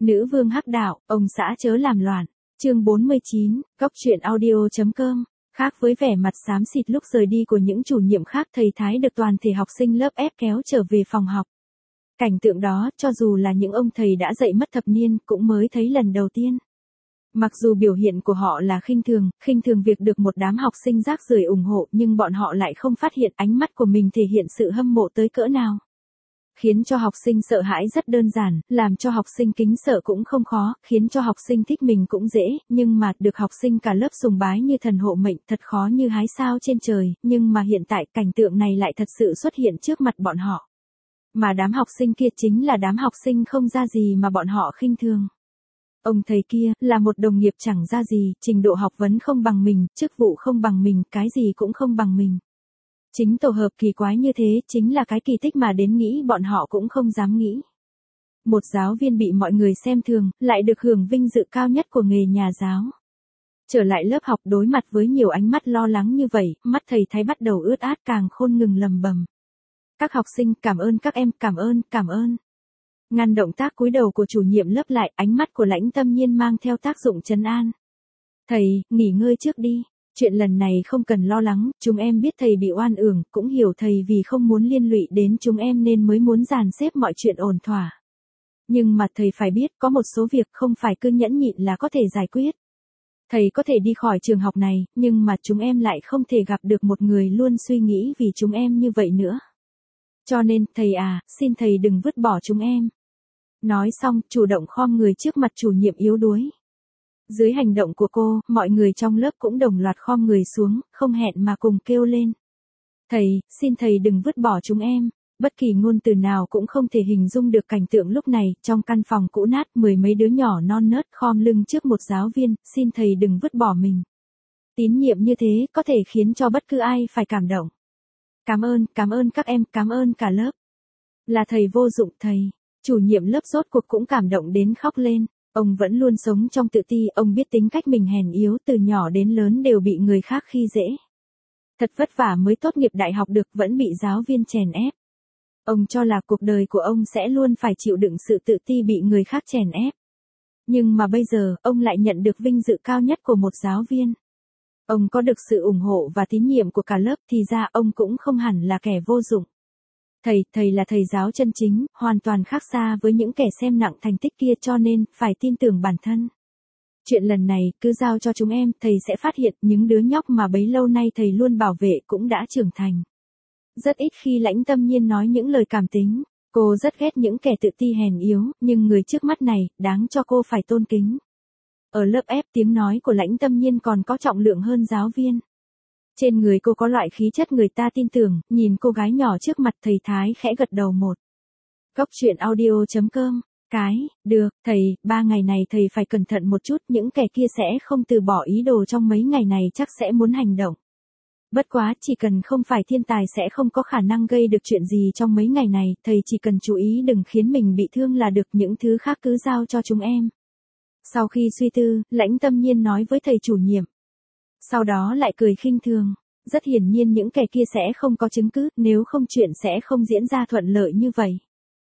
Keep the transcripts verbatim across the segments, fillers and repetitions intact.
Nữ vương hắc đạo, ông xã chớ làm loạn. Chương bốn mươi chín, Cóc truyện audio.com. Khác với vẻ mặt xám xịt lúc rời đi của những chủ nhiệm khác, thầy Thái được toàn thể học sinh lớp ép kéo trở về phòng học. Cảnh tượng đó, cho dù là những ông thầy đã dạy mất thập niên, cũng mới thấy lần đầu tiên. Mặc dù biểu hiện của họ là khinh thường, khinh thường việc được một đám học sinh rác rưởi ủng hộ, nhưng bọn họ lại không phát hiện ánh mắt của mình thể hiện sự hâm mộ tới cỡ nào. Khiến cho học sinh sợ hãi rất đơn giản, làm cho học sinh kính sợ cũng không khó, khiến cho học sinh thích mình cũng dễ, nhưng mà được học sinh cả lớp sùng bái như thần hộ mệnh thật khó như hái sao trên trời, nhưng mà hiện tại cảnh tượng này lại thật sự xuất hiện trước mặt bọn họ. Mà đám học sinh kia chính là đám học sinh không ra gì mà bọn họ khinh thường. Ông thầy kia, là một đồng nghiệp chẳng ra gì, trình độ học vấn không bằng mình, chức vụ không bằng mình, cái gì cũng không bằng mình. Chính tổ hợp kỳ quái như thế, chính là cái kỳ tích mà đến nghĩ bọn họ cũng không dám nghĩ. Một giáo viên bị mọi người xem thường, lại được hưởng vinh dự cao nhất của nghề nhà giáo. Trở lại lớp học đối mặt với nhiều ánh mắt lo lắng như vậy, mắt thầy Thái bắt đầu ướt át càng khôn ngừng lầm bầm. Các học sinh, cảm ơn các em, cảm ơn, cảm ơn. Ngăn động tác cúi đầu của chủ nhiệm lớp lại, ánh mắt của Lãnh Tâm Nhiên mang theo tác dụng trấn an. Thầy, nghỉ ngơi trước đi. Chuyện lần này không cần lo lắng, chúng em biết thầy bị oan uổng, cũng hiểu thầy vì không muốn liên lụy đến chúng em nên mới muốn dàn xếp mọi chuyện ổn thỏa. Nhưng mà thầy phải biết có một số việc không phải cứ nhẫn nhịn là có thể giải quyết. Thầy có thể đi khỏi trường học này, nhưng mà chúng em lại không thể gặp được một người luôn suy nghĩ vì chúng em như vậy nữa. Cho nên, thầy à, xin thầy đừng vứt bỏ chúng em. Nói xong, chủ động khom người trước mặt chủ nhiệm yếu đuối. Dưới hành động của cô, mọi người trong lớp cũng đồng loạt khom người xuống, không hẹn mà cùng kêu lên. Thầy, xin thầy đừng vứt bỏ chúng em. Bất kỳ ngôn từ nào cũng không thể hình dung được cảnh tượng lúc này, trong căn phòng cũ nát, mười mấy đứa nhỏ non nớt khom lưng trước một giáo viên, xin thầy đừng vứt bỏ mình. Tín nhiệm như thế, có thể khiến cho bất cứ ai phải cảm động. Cảm ơn, cảm ơn các em, cảm ơn cả lớp. Là thầy vô dụng thầy. Chủ nhiệm lớp rốt cuộc cũng cảm động đến khóc lên. Ông vẫn luôn sống trong tự ti, ông biết tính cách mình hèn yếu, từ nhỏ đến lớn đều bị người khác khi dễ. Thật vất vả mới tốt nghiệp đại học được, vẫn bị giáo viên chèn ép. Ông cho là cuộc đời của ông sẽ luôn phải chịu đựng sự tự ti bị người khác chèn ép. Nhưng mà bây giờ, ông lại nhận được vinh dự cao nhất của một giáo viên. Ông có được sự ủng hộ và tín nhiệm của cả lớp, thì ra ông cũng không hẳn là kẻ vô dụng. Thầy, thầy là thầy giáo chân chính, hoàn toàn khác xa với những kẻ xem nặng thành tích kia, cho nên, phải tin tưởng bản thân. Chuyện lần này, cứ giao cho chúng em, thầy sẽ phát hiện những đứa nhóc mà bấy lâu nay thầy luôn bảo vệ cũng đã trưởng thành. Rất ít khi Lãnh Tâm Nhiên nói những lời cảm tính, cô rất ghét những kẻ tự ti hèn yếu, nhưng người trước mắt này, đáng cho cô phải tôn kính. Ở lớp ép, tiếng nói của Lãnh Tâm Nhiên còn có trọng lượng hơn giáo viên. Trên người cô có loại khí chất người ta tin tưởng, nhìn cô gái nhỏ trước mặt thầy Thái khẽ gật đầu một. Cóc truyện audio.com. Cái, được, thầy, ba ngày này thầy phải cẩn thận một chút, những kẻ kia sẽ không từ bỏ ý đồ trong mấy ngày này, chắc sẽ muốn hành động. Bất quá, chỉ cần không phải thiên tài sẽ không có khả năng gây được chuyện gì trong mấy ngày này, thầy chỉ cần chú ý đừng khiến mình bị thương là được, những thứ khác cứ giao cho chúng em. Sau khi suy tư, Lãnh Tâm Nhiên nói với thầy chủ nhiệm. Sau đó lại cười khinh thường. Rất hiển nhiên những kẻ kia sẽ không có chứng cứ, nếu không chuyện sẽ không diễn ra thuận lợi như vậy.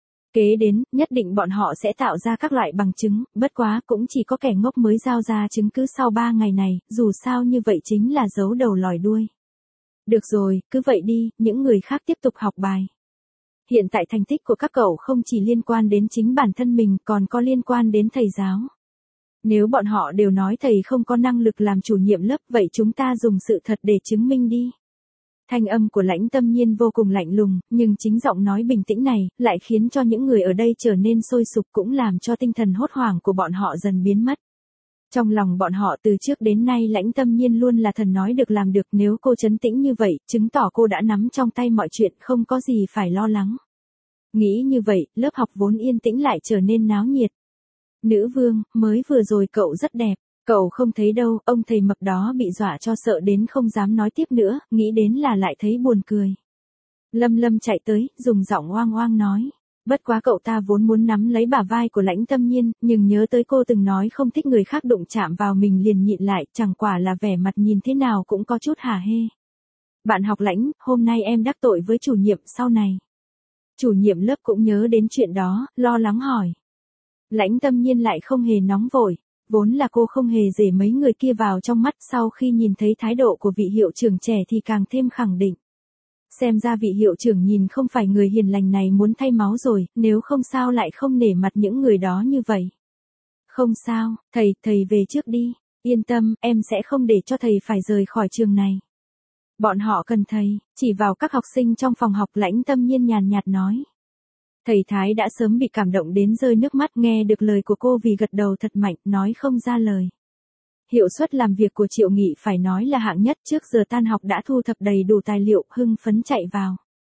Kế đến, nhất định bọn họ sẽ tạo ra các loại bằng chứng, bất quá cũng chỉ có kẻ ngốc mới giao ra chứng cứ sau ba ngày này, dù sao như vậy chính là giấu đầu lòi đuôi. Được rồi, cứ vậy đi, những người khác tiếp tục học bài. Hiện tại thành tích của các cậu không chỉ liên quan đến chính bản thân mình, còn có liên quan đến thầy giáo. Nếu bọn họ đều nói thầy không có năng lực làm chủ nhiệm lớp, vậy chúng ta dùng sự thật để chứng minh đi. Thanh âm của Lãnh Tâm Nhiên vô cùng lạnh lùng, nhưng chính giọng nói bình tĩnh này, lại khiến cho những người ở đây trở nên sôi sục, cũng làm cho tinh thần hốt hoảng của bọn họ dần biến mất. Trong lòng bọn họ từ trước đến nay Lãnh Tâm Nhiên luôn là thần nói được làm được, nếu cô trấn tĩnh như vậy, chứng tỏ cô đã nắm trong tay mọi chuyện, không có gì phải lo lắng. Nghĩ như vậy, lớp học vốn yên tĩnh lại trở nên náo nhiệt. Nữ vương, mới vừa rồi cậu rất đẹp, cậu không thấy đâu, ông thầy mập đó bị dọa cho sợ đến không dám nói tiếp nữa, nghĩ đến là lại thấy buồn cười. Lâm Lâm chạy tới, dùng giọng oang oang nói. Bất quá cậu ta vốn muốn nắm lấy bả vai của Lãnh Tâm Nhiên, nhưng nhớ tới cô từng nói không thích người khác đụng chạm vào mình liền nhịn lại, chẳng quả là vẻ mặt nhìn thế nào cũng có chút hả hê. Bạn học Lãnh, hôm nay em đắc tội với chủ nhiệm sau này. Chủ nhiệm lớp cũng nhớ đến chuyện đó, lo lắng hỏi. Lãnh Tâm Nhiên lại không hề nóng vội, vốn là cô không hề để mấy người kia vào trong mắt, sau khi nhìn thấy thái độ của vị hiệu trưởng trẻ thì càng thêm khẳng định. Xem ra vị hiệu trưởng nhìn không phải người hiền lành này muốn thay máu rồi, nếu không sao lại không nể mặt những người đó như vậy. Không sao, thầy, thầy về trước đi, yên tâm, em sẽ không để cho thầy phải rời khỏi trường này. Bọn họ cần thầy, chỉ vào các học sinh trong phòng học. Lãnh Tâm Nhiên nhàn nhạt nói. Thầy Thái đã sớm bị cảm động đến rơi nước mắt, nghe được lời của cô vì gật đầu thật mạnh, nói không ra lời. Hiệu suất làm việc của Triệu Nghị phải nói là hạng nhất, trước giờ tan học đã thu thập đầy đủ tài liệu, hưng phấn chạy vào.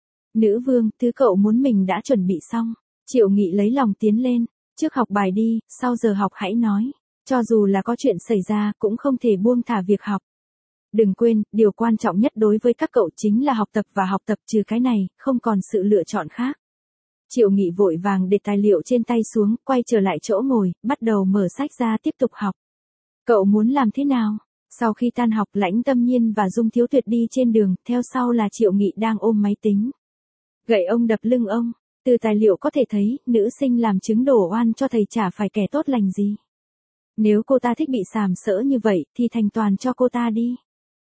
Nữ vương, thứ cậu muốn mình đã chuẩn bị xong. Triệu Nghị lấy lòng tiến lên, trước học bài đi, sau giờ học hãy nói. Cho dù là có chuyện xảy ra cũng không thể buông thả việc học. Đừng quên, điều quan trọng nhất đối với các cậu chính là học tập và học tập, trừ cái này, không còn sự lựa chọn khác. Triệu Nghị vội vàng để tài liệu trên tay xuống, quay trở lại chỗ ngồi, bắt đầu mở sách ra tiếp tục học. Cậu muốn làm thế nào? Sau khi tan học, Lãnh Tâm Nhiên và Dung Thiếu Tuyệt đi trên đường, theo sau là Triệu Nghị đang ôm máy tính. Gậy ông đập lưng ông, từ tài liệu có thể thấy, nữ sinh làm chứng đổ oan cho thầy chả phải kẻ tốt lành gì. Nếu cô ta thích bị sàm sỡ như vậy, thì thành toàn cho cô ta đi.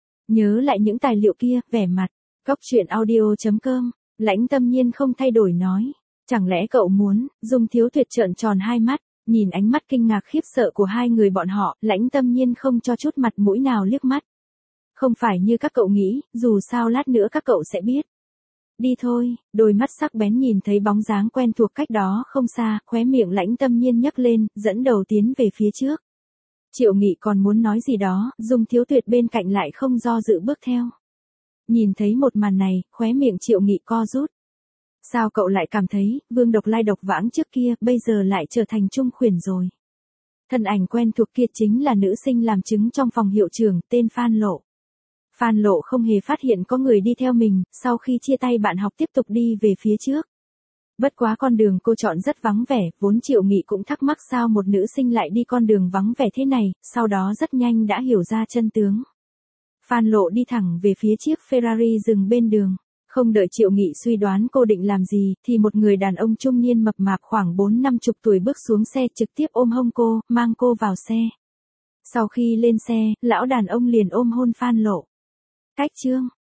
Nhớ lại những tài liệu kia, vẻ mặt. Góc truyện audio chấm com, Lãnh Tâm Nhiên không thay đổi nói. Chẳng lẽ cậu muốn? Dung Thiếu Tuyệt trợn tròn hai mắt, nhìn ánh mắt kinh ngạc khiếp sợ của hai người bọn họ, Lãnh Tâm Nhiên không cho chút mặt mũi nào liếc mắt. Không phải như các cậu nghĩ, dù sao lát nữa các cậu sẽ biết. Đi thôi, đôi mắt sắc bén nhìn thấy bóng dáng quen thuộc cách đó không xa, khóe miệng Lãnh Tâm Nhiên nhấc lên, dẫn đầu tiến về phía trước. Triệu Nghị còn muốn nói gì đó, Dung Thiếu Tuyệt bên cạnh lại không do dự bước theo. Nhìn thấy một màn này, khóe miệng Triệu Nghị co rút. Sao cậu lại cảm thấy, Vương Độc Lai độc vãng trước kia, bây giờ lại trở thành Trung Khuyển rồi? Thân ảnh quen thuộc kia chính là nữ sinh làm chứng trong phòng hiệu trưởng, tên Phan Lộ. Phan Lộ không hề phát hiện có người đi theo mình, sau khi chia tay bạn học tiếp tục đi về phía trước. Bất quá con đường cô chọn rất vắng vẻ, vốn Triệu Nghị cũng thắc mắc sao một nữ sinh lại đi con đường vắng vẻ thế này, sau đó rất nhanh đã hiểu ra chân tướng. Phan Lộ đi thẳng về phía chiếc Ferrari dừng bên đường. Không đợi Triệu Nghị suy đoán cô định làm gì, thì một người đàn ông trung niên mập mạp khoảng bốn năm chục tuổi bước xuống xe, trực tiếp ôm hông cô, mang cô vào xe. Sau khi lên xe, lão đàn ông liền ôm hôn Phan Lộ. Cách chương